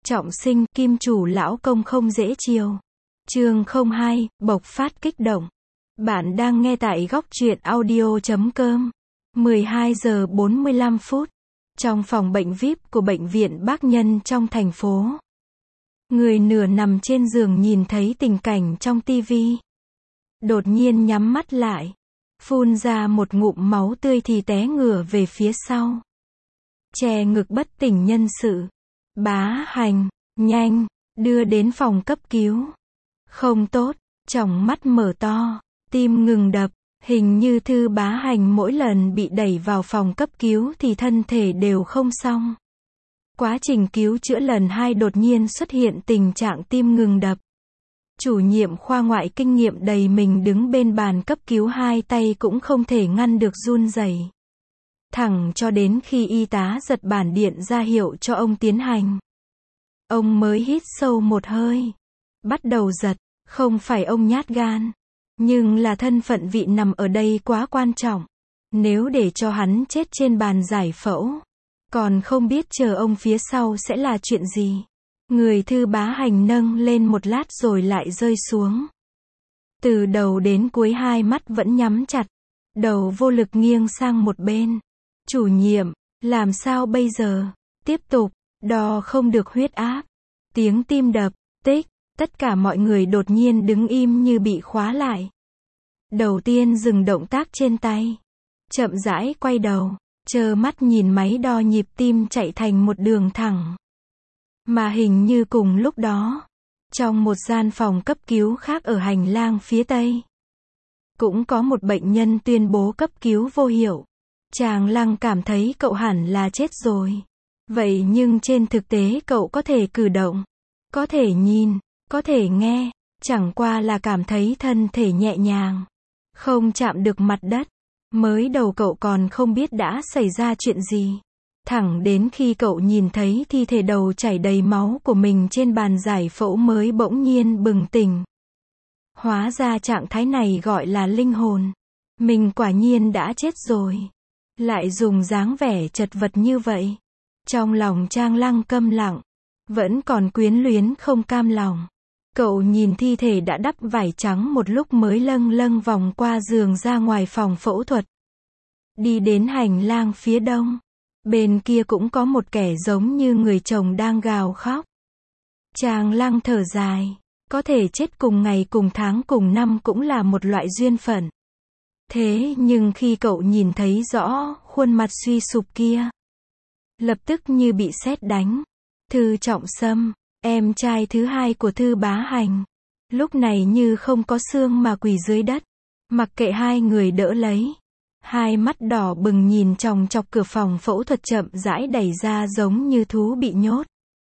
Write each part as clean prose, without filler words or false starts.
Trọng sinh, kim chủ lão công không dễ chiều. Chương 02, bộc phát kích động. Bạn đang nghe tại góc truyện audio.com. 12 giờ 45 phút. Trong phòng bệnh VIP của bệnh viện Bác Nhân trong thành phố. Người nửa nằm trên giường nhìn thấy tình cảnh trong tivi. Đột nhiên nhắm mắt lại. Phun ra một ngụm máu tươi thì té ngửa về phía sau. Che ngực bất tỉnh nhân sự. Bá Hành, nhanh, đưa đến phòng cấp cứu. Không tốt, tròng mắt mở to, tim ngừng đập, hình như Thư Bá Hành mỗi lần bị đẩy vào phòng cấp cứu thì thân thể đều không xong. Quá trình cứu chữa lần 2 đột nhiên xuất hiện tình trạng tim ngừng đập. Chủ nhiệm khoa ngoại kinh nghiệm đầy mình đứng bên bàn cấp cứu, hai tay cũng không thể ngăn được run rẩy. Thẳng cho đến khi y tá giật bản điện ra hiệu cho ông tiến hành. Ông mới hít sâu một hơi. Bắt đầu giật, không phải ông nhát gan. Nhưng là thân phận vị nằm ở đây quá quan trọng. Nếu để cho hắn chết trên bàn giải phẫu, còn không biết chờ ông phía sau sẽ là chuyện gì. Người Thư Bá Hành nâng lên một lát rồi lại rơi xuống. Từ đầu đến cuối hai mắt vẫn nhắm chặt. Đầu vô lực nghiêng sang một bên. Chủ nhiệm, làm sao bây giờ? Tiếp tục, đo không được huyết áp. Tiếng tim đập, tích, tất cả mọi người đột nhiên đứng im như bị khóa lại. Đầu tiên dừng động tác trên tay. Chậm rãi quay đầu, trơ mắt nhìn máy đo nhịp tim chạy thành một đường thẳng. Mà hình như cùng lúc đó, trong một gian phòng cấp cứu khác ở hành lang phía tây, cũng có một bệnh nhân tuyên bố cấp cứu vô hiệu. Chàng Lăng cảm thấy cậu hẳn là chết rồi. Vậy nhưng trên thực tế cậu có thể cử động, có thể nhìn, có thể nghe, chẳng qua là cảm thấy thân thể nhẹ nhàng, không chạm được mặt đất. Mới đầu cậu còn không biết đã xảy ra chuyện gì. Thẳng đến khi cậu nhìn thấy thi thể đầu chảy đầy máu của mình trên bàn giải phẫu mới bỗng nhiên bừng tỉnh. Hóa ra trạng thái này gọi là linh hồn. Mình quả nhiên đã chết rồi. Lại dùng dáng vẻ chật vật như vậy. Trong lòng Trang Lăng câm lặng, vẫn còn quyến luyến không cam lòng. Cậu nhìn thi thể đã đắp vải trắng một lúc mới lâng lâng vòng qua giường ra ngoài phòng phẫu thuật. Đi đến hành lang phía đông. Bên kia cũng có một kẻ giống như người chồng đang gào khóc. Trang Lăng thở dài. Có thể chết cùng ngày cùng tháng cùng năm cũng là một loại duyên phận. Thế nhưng khi cậu nhìn thấy rõ khuôn mặt suy sụp kia, lập tức như bị sét đánh. Thư Trọng Sâm, em trai thứ hai của Thư Bá Hành, lúc này như không có xương mà quỳ dưới đất. Mặc kệ hai người đỡ lấy. Hai mắt đỏ bừng nhìn chòng chọc cửa phòng phẫu thuật chậm rãi đẩy ra giống như thú bị nhốt.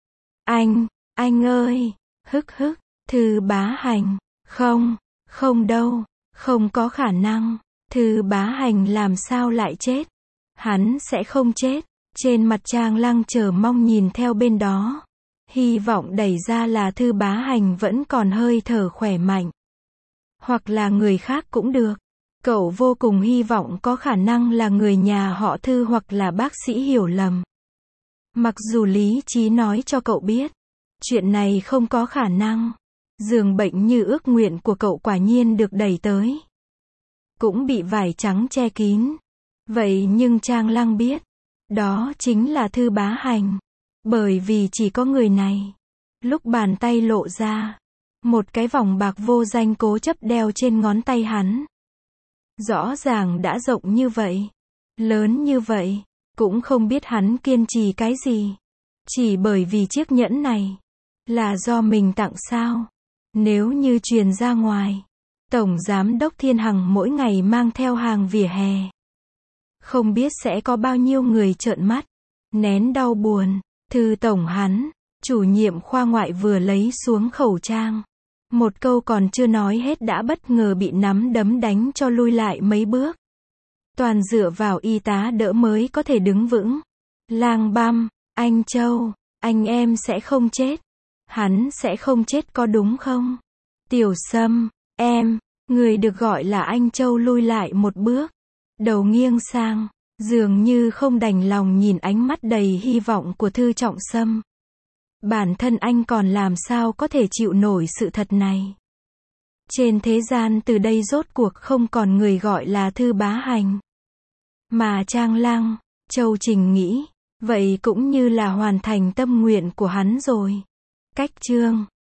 Anh ơi, hức hức, Thư Bá Hành, không đâu, không có khả năng. Thư Bá Hành làm sao lại chết? Hắn sẽ không chết. Trên mặt Trang Lăng chờ mong nhìn theo bên đó. Hy vọng đẩy ra là Thư Bá Hành vẫn còn hơi thở khỏe mạnh. Hoặc là người khác cũng được. Cậu vô cùng hy vọng có khả năng là người nhà họ Thư hoặc là bác sĩ hiểu lầm. Mặc dù lý trí nói cho cậu biết, chuyện này không có khả năng. Giường bệnh như ước nguyện của cậu quả nhiên được đẩy tới. Cũng bị vải trắng che kín. Vậy nhưng Trang Lăng biết, đó chính là Thư Bá Hành. Bởi vì chỉ có người này. Lúc bàn tay lộ ra, một cái vòng bạc vô danh cố chấp đeo trên ngón tay hắn. Rõ ràng đã rộng như vậy, lớn như vậy, cũng không biết hắn kiên trì cái gì. Chỉ bởi vì chiếc nhẫn này là do mình tặng sao? Nếu như truyền ra ngoài, Tổng Giám đốc Thiên Hằng mỗi ngày mang theo hàng vỉa hè, không biết sẽ có bao nhiêu người trợn mắt, nén đau buồn. Thư tổng hắn, chủ nhiệm khoa ngoại vừa lấy xuống khẩu trang. Một câu còn chưa nói hết đã bất ngờ bị nắm đấm đánh cho lui lại mấy bước. Toàn dựa vào y tá đỡ mới có thể đứng vững. Lang Băm, anh Châu, anh em sẽ không chết. Hắn sẽ không chết có đúng không? Tiểu Sâm, em, người được gọi là anh Châu lui lại một bước. Đầu nghiêng sang, dường như không đành lòng nhìn ánh mắt đầy hy vọng của Thư Trọng Sâm. Bản thân anh còn làm sao có thể chịu nổi sự thật này. Trên thế gian từ đây rốt cuộc không còn người gọi là Thư Bá Hành, mà Trang Lăng. Châu Trình nghĩ, vậy cũng như là hoàn thành tâm nguyện của hắn rồi. Cách chương